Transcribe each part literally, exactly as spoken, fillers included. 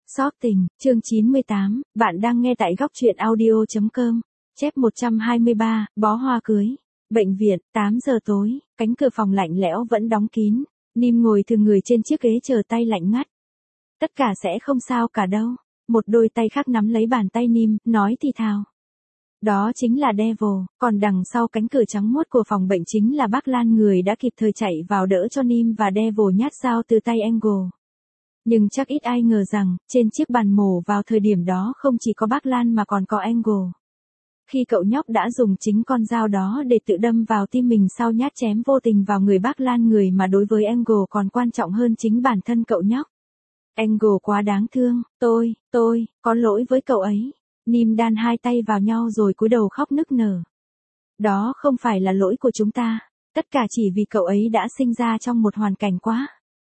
Xót tình, chương chín mươi tám, bạn đang nghe tại góc truyện audio.com, chép một trăm hai mươi ba, bó hoa cưới. Bệnh viện, tám giờ tối, cánh cửa phòng lạnh lẽo vẫn đóng kín, Nim ngồi thừa người trên chiếc ghế chờ tay lạnh ngắt. Tất cả sẽ không sao cả đâu, một đôi tay khác nắm lấy bàn tay Nim, nói thì thào. Đó chính là Devil, còn đằng sau cánh cửa trắng muốt của phòng bệnh chính là bác Lan, người đã kịp thời chạy vào đỡ cho Nim và Devil nhát dao từ tay Angle. Nhưng chắc ít ai ngờ rằng, trên chiếc bàn mổ vào thời điểm đó không chỉ có bác Lan mà còn có Angle. Khi cậu nhóc đã dùng chính con dao đó để tự đâm vào tim mình sau nhát chém vô tình vào người bác Lan, người mà đối với Angle còn quan trọng hơn chính bản thân cậu nhóc. Angle quá đáng thương, tôi, tôi, có lỗi với cậu ấy. Nim đan hai tay vào nhau rồi cúi đầu khóc nức nở. Đó không phải là lỗi của chúng ta, tất cả chỉ vì cậu ấy đã sinh ra trong một hoàn cảnh quá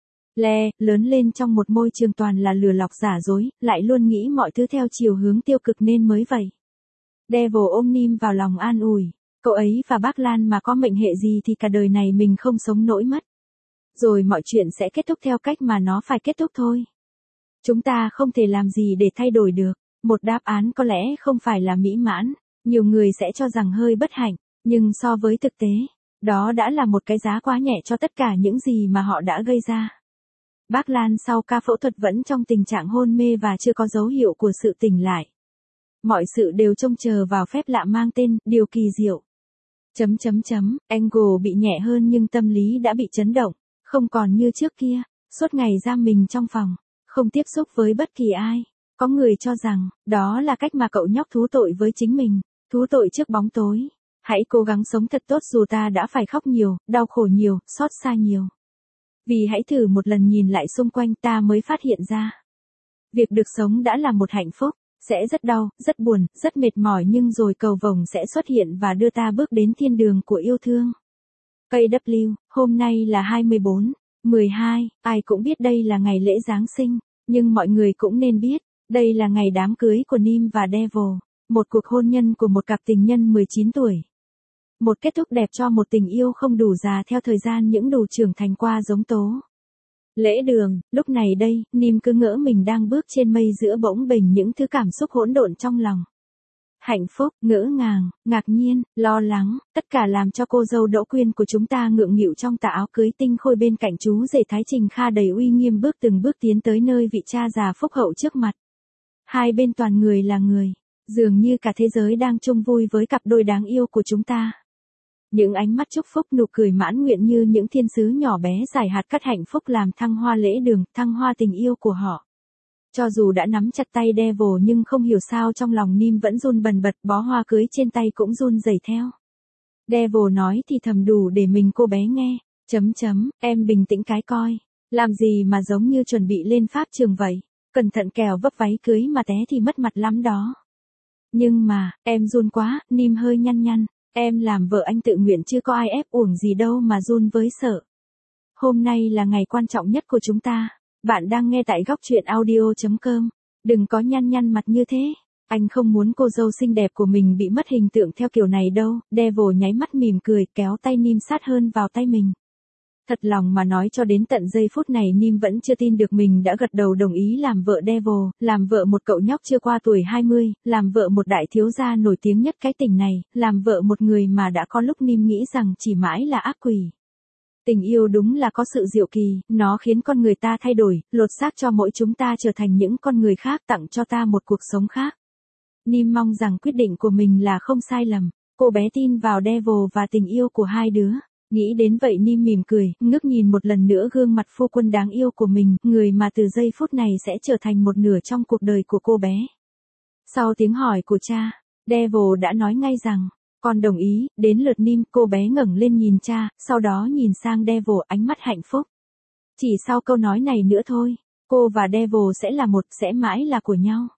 le, lớn lên trong một môi trường toàn là lừa lọc giả dối, lại luôn nghĩ mọi thứ theo chiều hướng tiêu cực nên mới vậy. Devil ôm Nim vào lòng an ủi, cậu ấy và bác Lan mà có mệnh hệ gì thì cả đời này mình không sống nổi mất. Rồi mọi chuyện sẽ kết thúc theo cách mà nó phải kết thúc thôi. Chúng ta không thể làm gì để thay đổi được. Một đáp án có lẽ không phải là mỹ mãn, nhiều người sẽ cho rằng hơi bất hạnh, nhưng so với thực tế, đó đã là một cái giá quá nhẹ cho tất cả những gì mà họ đã gây ra. Bác Lan sau ca phẫu thuật vẫn trong tình trạng hôn mê và chưa có dấu hiệu của sự tỉnh lại. Mọi sự đều trông chờ vào phép lạ mang tên, điều kỳ diệu. Chấm chấm chấm, Angle bị nhẹ hơn nhưng tâm lý đã bị chấn động, không còn như trước kia, suốt ngày giam mình trong phòng, không tiếp xúc với bất kỳ ai. Có người cho rằng, đó là cách mà cậu nhóc thú tội với chính mình, thú tội trước bóng tối. Hãy cố gắng sống thật tốt dù ta đã phải khóc nhiều, đau khổ nhiều, xót xa nhiều. Vì hãy thử một lần nhìn lại xung quanh ta mới phát hiện ra. Việc được sống đã là một hạnh phúc, sẽ rất đau, rất buồn, rất mệt mỏi nhưng rồi cầu vồng sẽ xuất hiện và đưa ta bước đến thiên đường của yêu thương. ca vê, hôm nay là hai mươi bốn, mười hai, ai cũng biết đây là ngày lễ Giáng sinh, nhưng mọi người cũng nên biết. Đây là ngày đám cưới của Nim và Devil, một cuộc hôn nhân của một cặp tình nhân mười chín tuổi. Một kết thúc đẹp cho một tình yêu không đủ già theo thời gian những đủ trưởng thành qua giống tố. Lễ đường, lúc này đây, Nim cứ ngỡ mình đang bước trên mây giữa bỗng bềnh những thứ cảm xúc hỗn độn trong lòng. Hạnh phúc, ngỡ ngàng, ngạc nhiên, lo lắng, tất cả làm cho cô dâu Đỗ Quyên của chúng ta ngượng nghịu trong tà áo cưới tinh khôi bên cạnh chú rể Thái Trình Kha đầy uy nghiêm bước từng bước tiến tới nơi vị cha già phúc hậu trước mặt. Hai bên toàn người là người, dường như cả thế giới đang chung vui với cặp đôi đáng yêu của chúng ta. Những ánh mắt chúc phúc, nụ cười mãn nguyện như những thiên sứ nhỏ bé giải hạt cát hạnh phúc làm thăng hoa lễ đường, thăng hoa tình yêu của họ. Cho dù đã nắm chặt tay Devil nhưng không hiểu sao trong lòng Nim vẫn run bần bật, bó hoa cưới trên tay cũng run rẩy theo. Devil nói thì thầm đủ để mình cô bé nghe, chấm chấm, em bình tĩnh cái coi, làm gì mà giống như chuẩn bị lên pháp trường vậy. Cẩn thận kẻo vấp váy cưới mà té thì mất mặt lắm đó. Nhưng mà, em run quá, Nim hơi nhăn nhăn, em làm vợ anh tự nguyện chứ có ai ép uổng gì đâu mà run với sợ. Hôm nay là ngày quan trọng nhất của chúng ta, bạn đang nghe tại góc truyện audio.com, đừng có nhăn nhăn mặt như thế, anh không muốn cô dâu xinh đẹp của mình bị mất hình tượng theo kiểu này đâu. Devil nháy mắt mỉm cười kéo tay Nim sát hơn vào tay mình. Thật lòng mà nói cho đến tận giây phút này Nim vẫn chưa tin được mình đã gật đầu đồng ý làm vợ Devil, làm vợ một cậu nhóc chưa qua tuổi hai mươi, làm vợ một đại thiếu gia nổi tiếng nhất cái tỉnh này, làm vợ một người mà đã có lúc Nim nghĩ rằng chỉ mãi là ác quỷ. Tình yêu đúng là có sự diệu kỳ, nó khiến con người ta thay đổi, lột xác cho mỗi chúng ta trở thành những con người khác, tặng cho ta một cuộc sống khác. Nim mong rằng quyết định của mình là không sai lầm, cô bé tin vào Devil và tình yêu của hai đứa. Nghĩ đến vậy Nim mỉm cười, ngước nhìn một lần nữa gương mặt phu quân đáng yêu của mình, người mà từ giây phút này sẽ trở thành một nửa trong cuộc đời của cô bé. Sau tiếng hỏi của cha, Devil đã nói ngay rằng, con đồng ý. Đến lượt Nim, cô bé ngẩng lên nhìn cha, sau đó nhìn sang Devil, ánh mắt hạnh phúc. Chỉ sau câu nói này nữa thôi, cô và Devil sẽ là một, sẽ mãi là của nhau.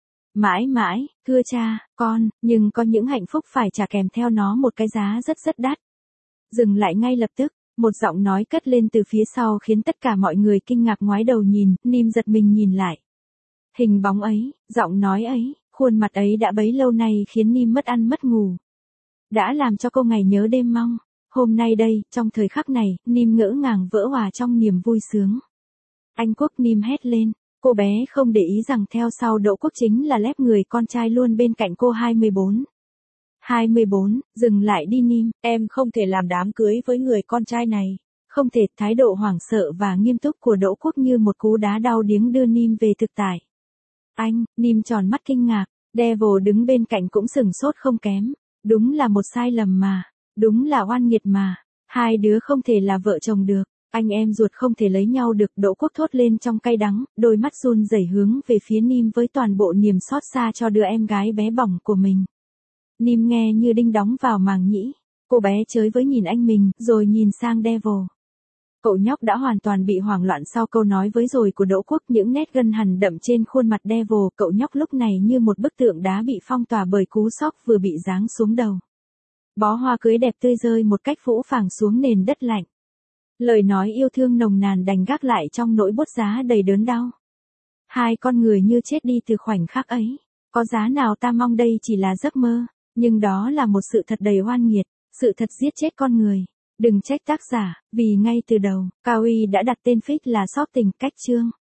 Mãi mãi, thưa cha, con, nhưng có những hạnh phúc phải trả kèm theo nó một cái giá rất rất đắt. Dừng lại ngay lập tức, một giọng nói cất lên từ phía sau khiến tất cả mọi người kinh ngạc ngoái đầu nhìn, Nim giật mình nhìn lại. Hình bóng ấy, giọng nói ấy, khuôn mặt ấy đã bấy lâu nay khiến Nim mất ăn mất ngủ. Đã làm cho cô ngày nhớ đêm mong. Hôm nay đây, trong thời khắc này, Nim ngỡ ngàng vỡ hòa trong niềm vui sướng. Anh Quốc, Nim hét lên, Cô bé không để ý rằng theo sau Đỗ Quốc chính là lép người con trai luôn bên cạnh cô. hai mươi bốn. hai mươi bốn, dừng lại đi Nim, em không thể làm đám cưới với người con trai này. Không thể. Thái độ hoảng sợ và nghiêm túc của Đỗ Quốc như một cú đá đau điếng đưa Nim về thực tại. Anh, Nim tròn mắt kinh ngạc, Devil đứng bên cạnh cũng sửng sốt không kém. Đúng là một sai lầm mà, đúng là oan nghiệt mà, hai đứa không thể là vợ chồng được, anh em ruột không thể lấy nhau được. Đỗ Quốc thốt lên trong cay đắng, đôi mắt run rẩy hướng về phía Nim với toàn bộ niềm xót xa cho đứa em gái bé bỏng của mình. Nim nghe như đinh đóng vào màng nhĩ, cô bé chới với nhìn anh mình, rồi nhìn sang Devil. Cậu nhóc đã hoàn toàn bị hoảng loạn sau câu nói với rồi của Đỗ Quốc, những nét gân hằn đậm trên khuôn mặt Devil. Cậu nhóc lúc này như một bức tượng đá bị phong tỏa bởi cú sốc vừa bị giáng xuống đầu. Bó hoa cưới đẹp tươi rơi một cách phũ phàng xuống nền đất lạnh. Lời nói yêu thương nồng nàn đành gác lại trong nỗi buốt giá đầy đớn đau. Hai con người như chết đi từ khoảnh khắc ấy. Có giá nào ta mong đây chỉ là giấc mơ, nhưng đó là một sự thật đầy oan nghiệt, sự thật giết chết con người. Đừng trách tác giả, vì ngay từ đầu, Cao Uy đã đặt tên fic là Shop Tình cách chương.